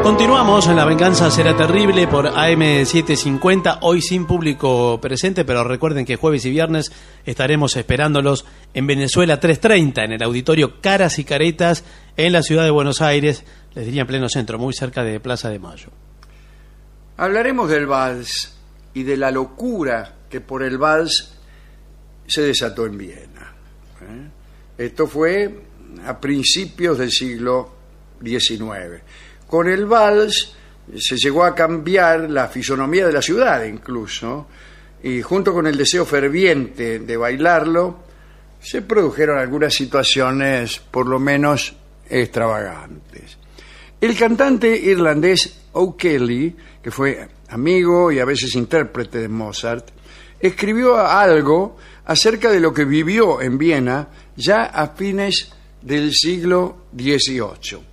Continuamos en La Venganza Será Terrible por AM750, hoy sin público presente, pero recuerden que jueves y viernes estaremos esperándolos en Venezuela 330, en el auditorio Caras y Caretas, en la ciudad de Buenos Aires, les diría en pleno centro, muy cerca de Plaza de Mayo. Hablaremos del vals y de la locura que por el vals se desató en Viena. Esto fue a principios del siglo XIX. Con el vals se llegó a cambiar la fisonomía de la ciudad incluso, y junto con el deseo ferviente de bailarlo, se produjeron algunas situaciones por lo menos extravagantes. El cantante irlandés O'Kelly, que fue amigo y a veces intérprete de Mozart, escribió algo acerca de lo que vivió en Viena ya a fines del siglo XVIII.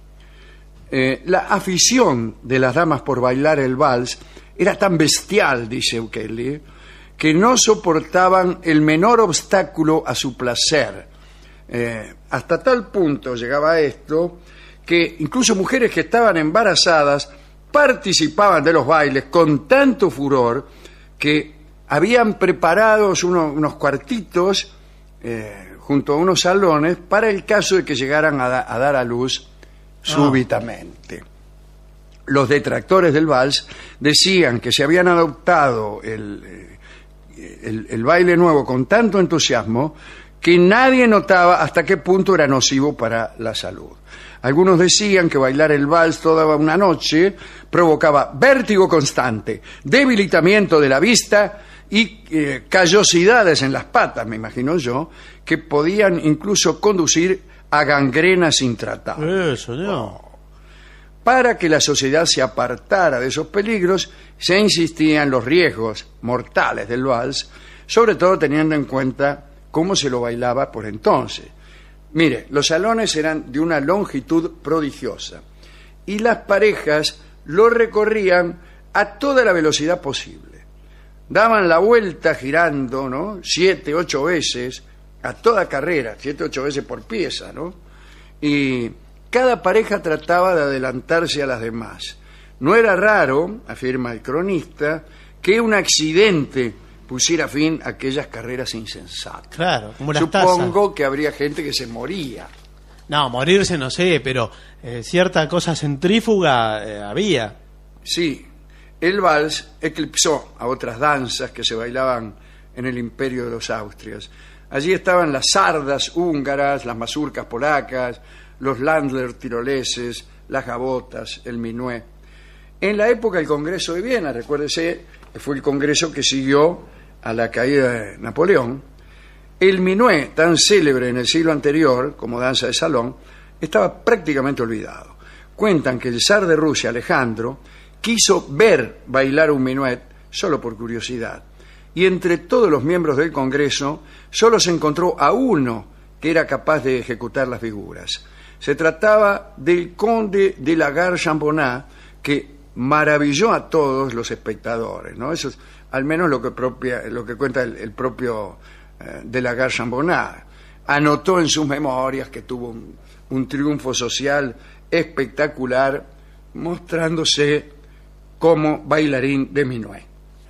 La afición de las damas por bailar el vals era tan bestial, dice O'Kelly, que no soportaban el menor obstáculo a su placer. Hasta tal punto llegaba esto que incluso mujeres que estaban embarazadas participaban de los bailes con tanto furor que habían preparado unos cuartitos junto a unos salones para el caso de que llegaran a dar a luz súbitamente. Los detractores del vals decían que se habían adoptado el baile nuevo con tanto entusiasmo que nadie notaba hasta qué punto era nocivo para la salud. Algunos decían que bailar el vals toda una noche provocaba vértigo constante, debilitamiento de la vista y callosidades en las patas, me imagino yo, que podían incluso conducir a gangrenas intratables. Eso, no. Para que la sociedad se apartara de esos peligros, se insistía en los riesgos mortales del vals, sobre todo teniendo en cuenta cómo se lo bailaba por entonces. Mire, los salones eran de una longitud prodigiosa y las parejas lo recorrían a toda la velocidad posible. Daban la vuelta girando, ¿no? 7, 8 veces a toda carrera, 7, 8 veces por pieza, ¿no? Y cada pareja trataba de adelantarse a las demás. No era raro, afirma el cronista, que un accidente pusiera fin a aquellas carreras insensatas. Claro, como las Supongo tazas. que habría gente que se moría. No, morirse no sé, pero cierta cosa centrífuga había. Sí, el vals eclipsó a otras danzas que se bailaban en el imperio de los Austrias. Allí estaban las sardas húngaras, las mazurcas polacas, los landler tiroleses, las gabotas, el minué. En la época del Congreso de Viena, recuérdese, fue el congreso que siguió a la caída de Napoleón, el minué, tan célebre en el siglo anterior como danza de salón, estaba prácticamente olvidado. Cuentan que el zar de Rusia, Alejandro, quiso ver bailar un minuet solo por curiosidad. Y entre todos los miembros del Congreso solo se encontró a uno que era capaz de ejecutar las figuras. Se trataba del conde de la Gare-Chambonnat, que maravilló a todos los espectadores, ¿no? Eso es al menos lo que cuenta el propio de la Gare-Chambonnat. Anotó en sus memorias que tuvo un triunfo social espectacular, mostrándose como bailarín de minué.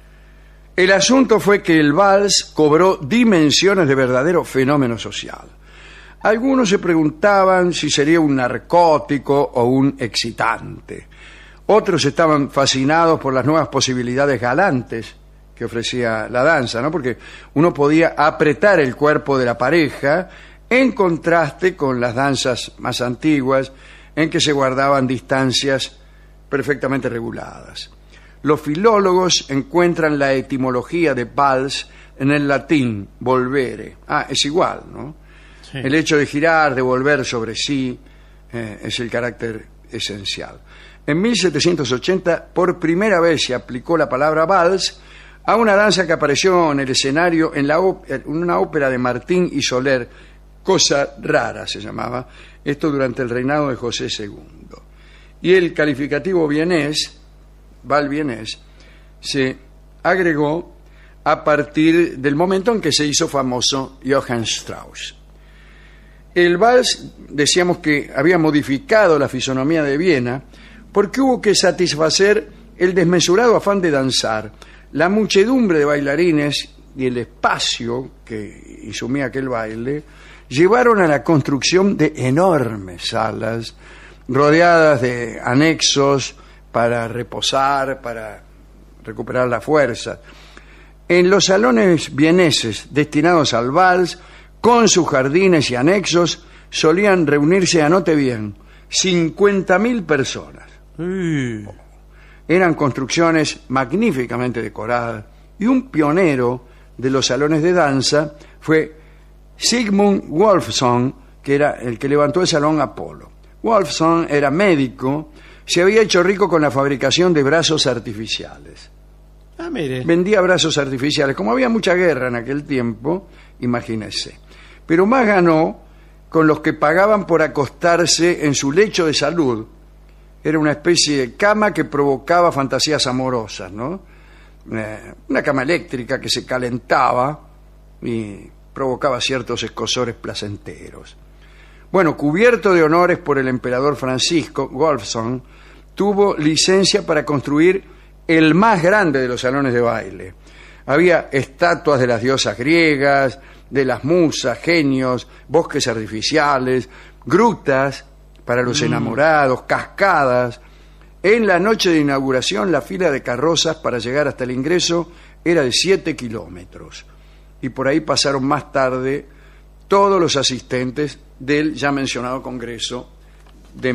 El asunto fue que el vals cobró dimensiones de verdadero fenómeno social. Algunos se preguntaban si sería un narcótico o un excitante. Otros estaban fascinados por las nuevas posibilidades galantes que ofrecía la danza, ¿no? Porque uno podía apretar el cuerpo de la pareja en contraste con las danzas más antiguas en que se guardaban distancias perfectamente reguladas. Los filólogos encuentran la etimología de vals en el latín volvere. Es igual, ¿no? Sí. El hecho de girar, de volver sobre sí, es el carácter esencial. En 1780, por primera vez se aplicó la palabra vals a una danza que apareció en el escenario en una ópera de Martín y Soler, Cosa Rara se llamaba, esto durante el reinado de José II. Y el calificativo vienés, val vienés, se agregó a partir del momento en que se hizo famoso Johann Strauss. El vals, decíamos que había modificado la fisonomía de Viena porque hubo que satisfacer el desmesurado afán de danzar. La muchedumbre de bailarines y el espacio que insumía aquel baile llevaron a la construcción de enormes salas rodeadas de anexos para reposar, para recuperar la fuerza. En los salones vieneses destinados al vals, con sus jardines y anexos, solían reunirse, anote bien, 50.000 personas. Eran construcciones magníficamente decoradas, y un pionero de los salones de danza fue Sigmund Wolfson, que era el que levantó el Salón Apolo. Wolfson era médico, se había hecho rico con la fabricación de brazos artificiales. Mire. Vendía brazos artificiales. Como había mucha guerra en aquel tiempo, imagínese. Pero más ganó con los que pagaban por acostarse en su lecho de salud. Era una especie de cama que provocaba fantasías amorosas, ¿no? Una cama eléctrica que se calentaba y provocaba ciertos escozores placenteros. Bueno, cubierto de honores por el emperador Francisco, Wolfson tuvo licencia para construir el más grande de los salones de baile. Había estatuas de las diosas griegas, de las musas, genios, bosques artificiales, grutas para los enamorados, cascadas. En la noche de inauguración, la fila de carrozas para llegar hasta el ingreso era de 7 kilómetros. Y por ahí pasaron más tarde todos los asistentes del ya mencionado Congreso de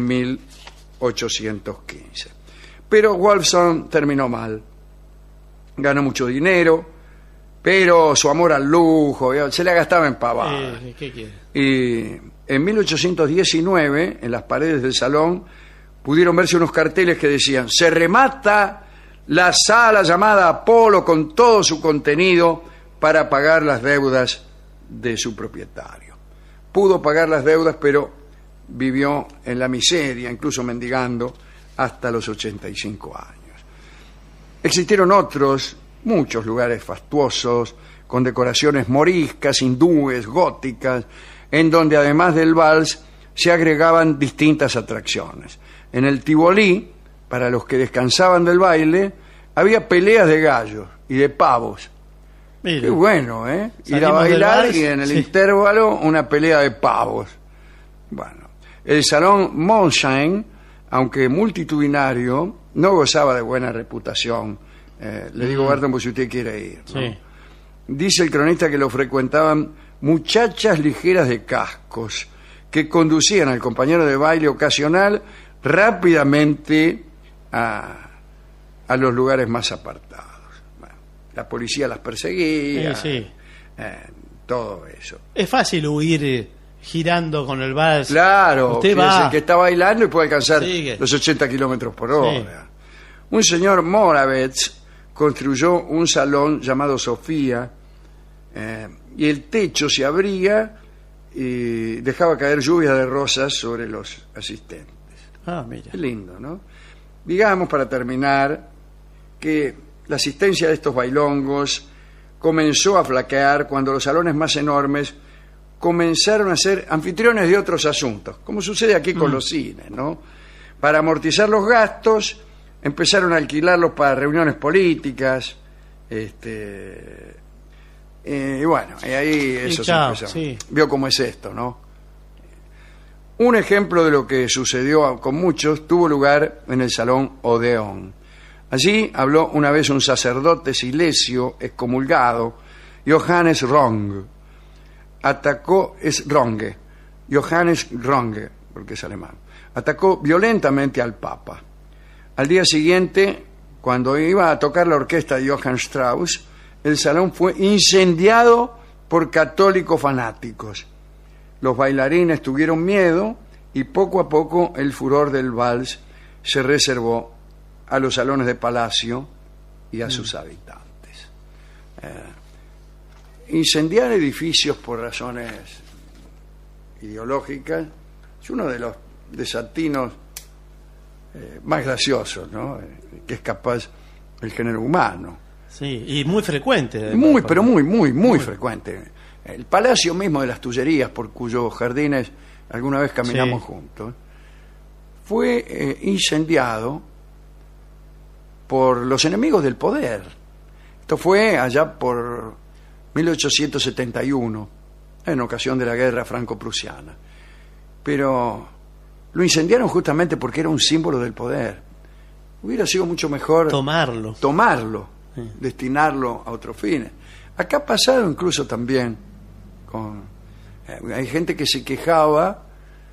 1815. Pero Wolfson terminó mal. Ganó mucho dinero, pero su amor al lujo se le gastaba en pavadas. ¿Qué quiere? Y en 1819, en las paredes del salón, pudieron verse unos carteles que decían: se remata la sala llamada Apolo con todo su contenido para pagar las deudas de su propietario. Pudo pagar las deudas, pero vivió en la miseria, incluso mendigando, hasta los 85 años. Existieron muchos lugares fastuosos, con decoraciones moriscas, hindúes, góticas, en donde además del vals se agregaban distintas atracciones. En el Tivolí, para los que descansaban del baile, había peleas de gallos y de pavos. Mire. Qué bueno, ¿eh? Ir a Salimos bailar del y en el vals, intervalo una pelea de pavos. Bueno, el Salón Montchain, aunque multitudinario, no gozaba de buena reputación. Le digo, Barton, pues si usted quiere ir, ¿no? Sí. Dice el cronista que lo frecuentaban muchachas ligeras de cascos que conducían al compañero de baile ocasional rápidamente a los lugares más apartados. Bueno, la policía las perseguía, Sí. todo eso. Es fácil huir girando con el vals. Claro, Usted que es va. el que está bailando y puede alcanzar Sigue. los 80 kilómetros por hora. Un señor Moravec construyó un salón llamado Sofía, y el techo se abría y dejaba caer lluvias de rosas sobre los asistentes. Mira. Qué lindo, ¿no? Digamos, para terminar, que la asistencia de estos bailongos comenzó a flaquear cuando los salones más enormes comenzaron a ser anfitriones de otros asuntos, como sucede aquí con los cines, ¿no? Para amortizar los gastos, empezaron a alquilarlos para reuniones políticas, y bueno, y ahí eso se empezó. Sí. Vio cómo es esto, ¿no? Un ejemplo de lo que sucedió con muchos tuvo lugar en el Salón Odeón. Allí habló una vez un sacerdote silesio excomulgado, Johannes Ronge. Johannes Ronge, porque es alemán. Atacó violentamente al Papa. Al día siguiente, cuando iba a tocar la orquesta de Johann Strauss, el salón fue incendiado por católicos fanáticos. Los bailarines tuvieron miedo y poco a poco el furor del vals se reservó a los salones de palacio y a sus habitantes. Incendiar edificios por razones ideológicas es uno de los desatinos más graciosos, ¿no? Que es capaz el género humano. Sí, y muy frecuente. Muy frecuente. El Palacio mismo de las Tullerías, por cuyos jardines alguna vez caminamos juntos, fue incendiado por los enemigos del poder. Esto fue allá por 1871, en ocasión de la guerra franco-prusiana. Pero lo incendiaron justamente porque era un símbolo del poder. Hubiera sido mucho mejor tomarlo, sí, destinarlo a otros fines. Acá ha pasado incluso también con... hay gente que se quejaba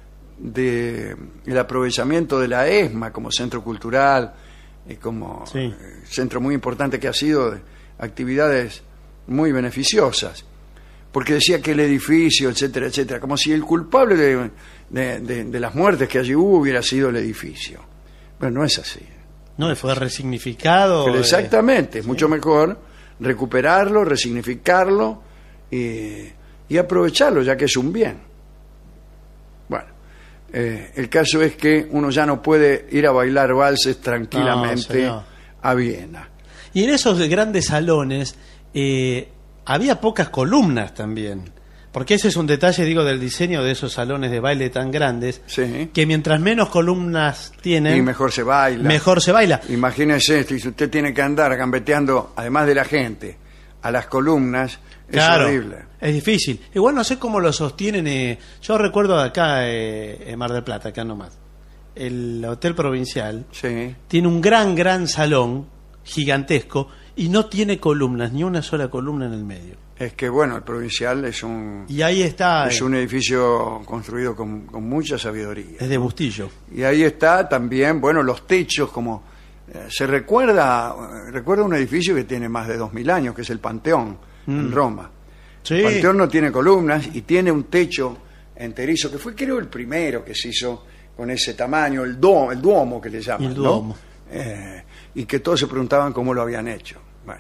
del aprovechamiento de la ESMA como centro cultural y como sí, centro muy importante que ha sido de actividades muy beneficiosas, porque decía que el edificio, etcétera, etcétera, como si el culpable de las muertes que allí hubiera sido el edificio. Bueno, no es así. No, fue resignificado. Pero exactamente, es sí, mucho mejor recuperarlo, resignificarlo y aprovecharlo, ya que es un bien. Bueno, el caso es que uno ya no puede ir a bailar valses tranquilamente no, a Viena. Y en esos grandes salones había pocas columnas también. Porque ese es un detalle, digo, del diseño de esos salones de baile tan grandes, Sí. que mientras menos columnas tienen, Y mejor se baila. mejor se baila. Imagínese esto, y si usted tiene que andar gambeteando, además de la gente, a las columnas, Claro, es horrible. es difícil. Igual no sé cómo lo sostienen. Yo recuerdo acá en Mar del Plata, acá nomás, el Hotel Provincial Sí. tiene un gran salón gigantesco y no tiene columnas, ni una sola columna en el medio. Es que, bueno, el Provincial es un Y ahí está, edificio construido con mucha sabiduría. es de Bustillo. Y ahí está también, bueno, los techos, como se recuerda un edificio que tiene más de 2000 años, que es el Panteón, en Roma. Sí. El Panteón no tiene columnas y tiene un techo enterizo, que fue, creo, el primero que se hizo con ese tamaño, el Duomo que le llaman, El Duomo. ¿no? Y que todos se preguntaban cómo lo habían hecho. Bueno,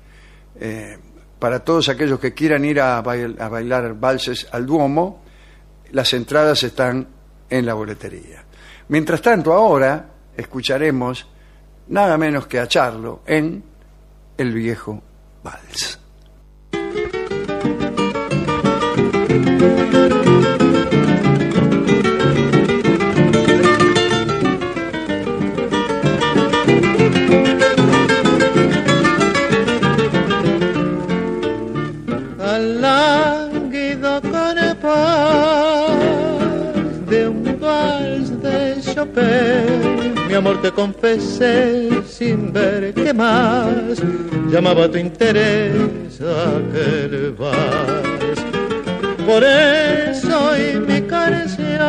para todos aquellos que quieran ir a bailar valses al Duomo, las entradas están en la boletería. Mientras tanto, ahora escucharemos nada menos que a Charlo en El Viejo Vals. Al lánguido compás de un vals de Chopin, mi amor, te confesé sin ver qué más llamaba tu interés aquel vals. Por eso hoy mi canción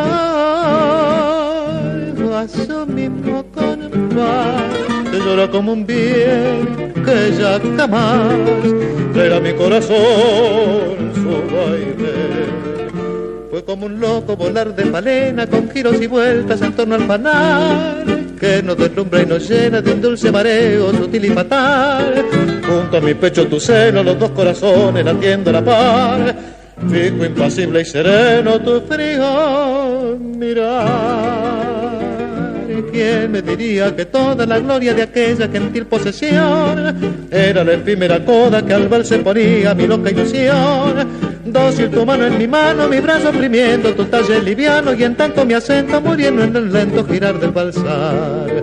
a su mismo compás te llora como un bien que ya jamás traerá a mi corazón su baile. Fue como un loco volar de falena con giros y vueltas en torno al panal que nos deslumbra y nos llena de un dulce mareo sutil y fatal. Junto a mi pecho tu seno, los dos corazones latiendo a la par, fijo, impasible y sereno tu frío mirar. ¿Quién me diría que toda la gloria de aquella gentil posesión era la efímera coda que al vals se ponía mi loca ilusión? Dócil tu mano en mi mano, mi brazo oprimiendo tu talle liviano, y en tanto mi acento muriendo en el lento girar del valsar.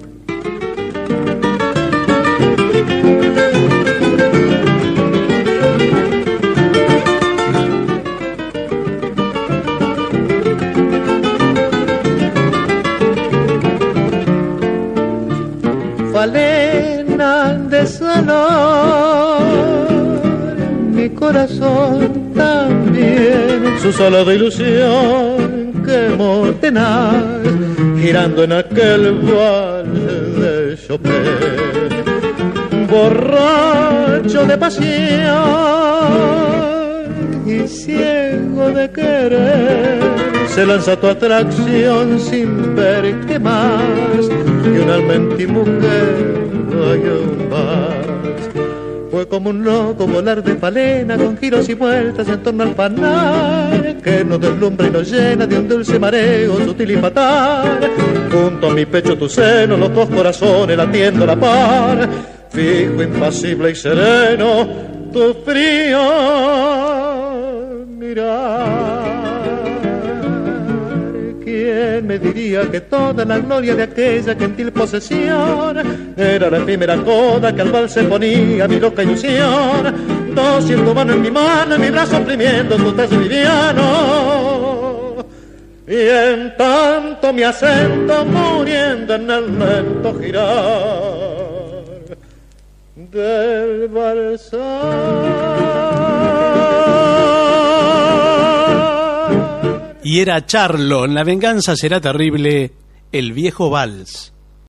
Falena de salón, mi corazón también, su salada ilusión quemó tenaz, girando en aquel vals de Chopin. Borracho de pasión y ciego de querer, se lanza a tu atracción sin ver qué más que un alma en ti, mujer, hay un vals. Fue como un loco volar de falena con giros y vueltas en torno al panal que nos deslumbra y nos llena de un dulce mareo sutil y fatal. Junto a mi pecho tu seno, los dos corazones latiendo a la par, fijo, impasible y sereno tu frío mirar. ¿Quién me me diría que toda la gloria de aquella gentil posesión era la efímera coda que al vals se ponía mi loca ilusión. 200 manos en mi mano, en mi brazo oprimiendo tu tazo liviano. Y en tanto mi acento muriendo en el lento girar del balsar. Y era Charlo, en La venganza será terrible, el viejo vals.